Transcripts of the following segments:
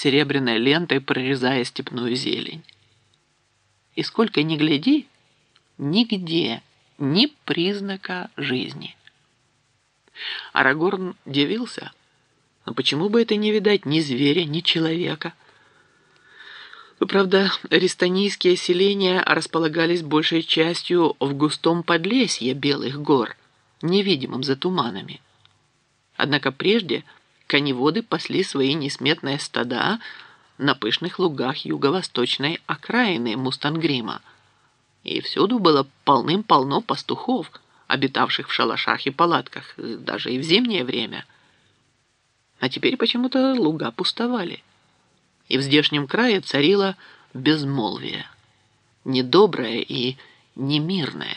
серебряной лентой прорезая степную зелень. И сколько ни гляди, нигде ни признака жизни. Арагорн дивился, но почему бы это не видать ни зверя, ни человека? Правда, рестанийские селения располагались большей частью в густом подлесье Белых гор, невидимым за туманами. Однако прежде коневоды пасли свои несметные стада на пышных лугах юго-восточной окраины Мустангрима, и всюду было полным-полно пастухов, обитавших в шалашах и палатках, даже и в зимнее время. А теперь почему-то луга пустовали, и в здешнем крае царило безмолвие, недоброе и немирное.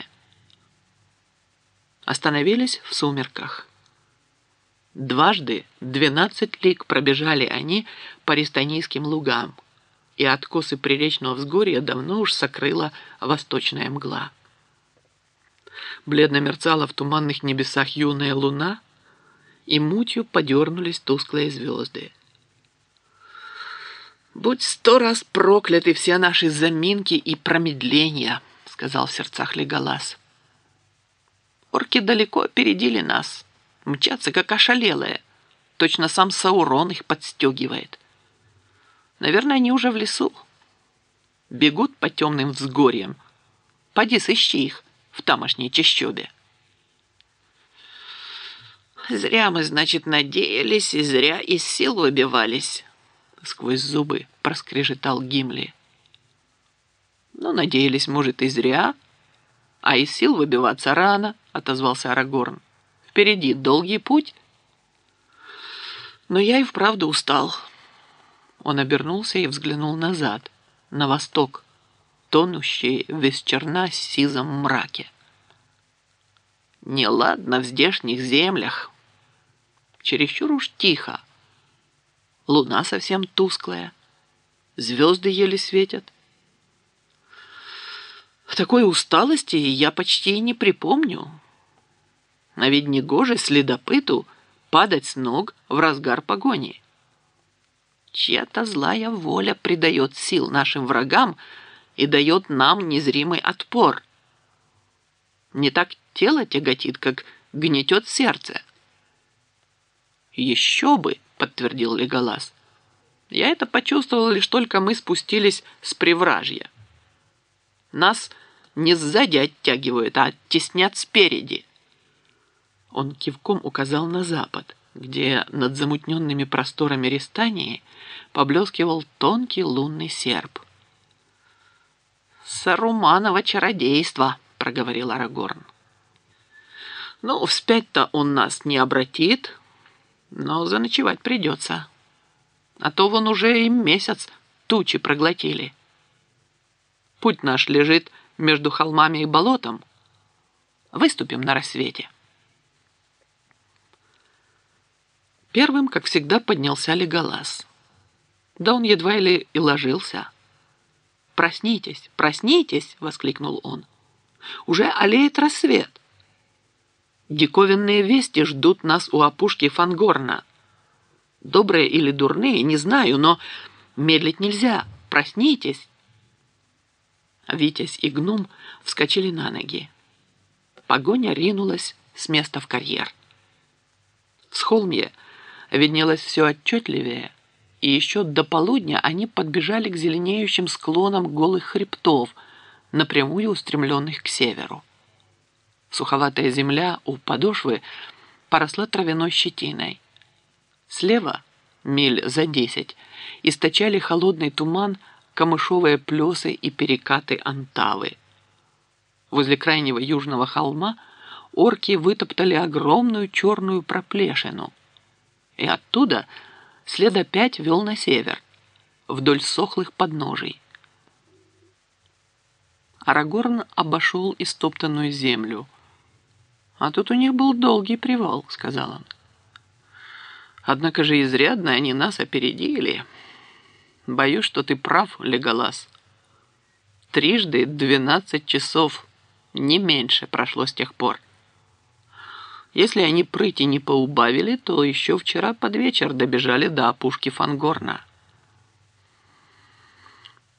Остановились в сумерках. Дважды 12 лиг пробежали они по рестанийским лугам, и откосы приречного взгорья давно уж сокрыла восточная мгла. Бледно мерцала в туманных небесах юная луна, и мутью подернулись тусклые звезды. «Будь 100 раз прокляты все наши заминки и промедления», — сказал в сердцах Леголас. «Орки далеко опередили нас, мчатся как ошалелые, точно сам Саурон их подстегивает. Наверное, они уже в лесу, бегут по темным взгорьям. Поди сыщи их в тамошней чащобе». «Зря мы, значит, надеялись, и зря из сил выбивались», — сквозь зубы проскрежетал Гимли. «Ну, надеялись, может, и зря, а из сил выбиваться рано», — отозвался Арагорн. «Впереди долгий путь». «Но я и вправду устал». Он обернулся и взглянул назад, на восток, тонущий в исчерна-сизом мраке. «Неладно в здешних землях. Чересчур уж тихо. Луна совсем тусклая, звезды еле светят. В такой усталости я почти и не припомню. А ведь негоже следопыту падать с ног в разгар погони. Чья-то злая воля придает сил нашим врагам и дает нам незримый отпор. Не так тело тяготит, как гнетет сердце». «Еще бы», — подтвердил Леголас. «Я это почувствовал, лишь только мы спустились с привражья. Нас не сзади оттягивают, а теснят спереди». Он кивком указал на запад, где над замутненными просторами Рестании поблескивал тонкий лунный серп. «Саруманово чародейство», — проговорил Арагорн. «Ну, вспять-то он нас не обратит, но заночевать придется. А то вон уже и месяц тучи проглотили. Путь наш лежит между холмами и болотом. Выступим на рассвете». Первым, как всегда, поднялся Леголас. Да он едва ли и ложился. «Проснитесь, проснитесь!» — воскликнул он. «Уже аллеет рассвет. Диковинные вести ждут нас у опушки Фангорна. Добрые или дурные, не знаю, но медлить нельзя. Проснитесь!» Витязь и гном вскочили на ноги. Погоня ринулась с места в карьер. В схолмье виднелось все отчетливее, и еще до полудня они подбежали к зеленеющим склонам голых хребтов, напрямую устремленных к северу. Суховатая земля у подошвы поросла травяной щетиной. Слева, миль за 10, источали холодный туман камышовые плесы и перекаты Антавы. Возле крайнего южного холма орки вытоптали огромную черную проплешину, и оттуда след опять вел на север, вдоль сохлых подножий. Арагорн обошел истоптанную землю. «А тут у них был долгий привал», — сказал он. «Однако же изрядно они нас опередили. Боюсь, что ты прав, Леголас. 12 часов, не меньше, прошло с тех пор. Если они прыти не поубавили, то еще вчера под вечер добежали до опушки Фангорна».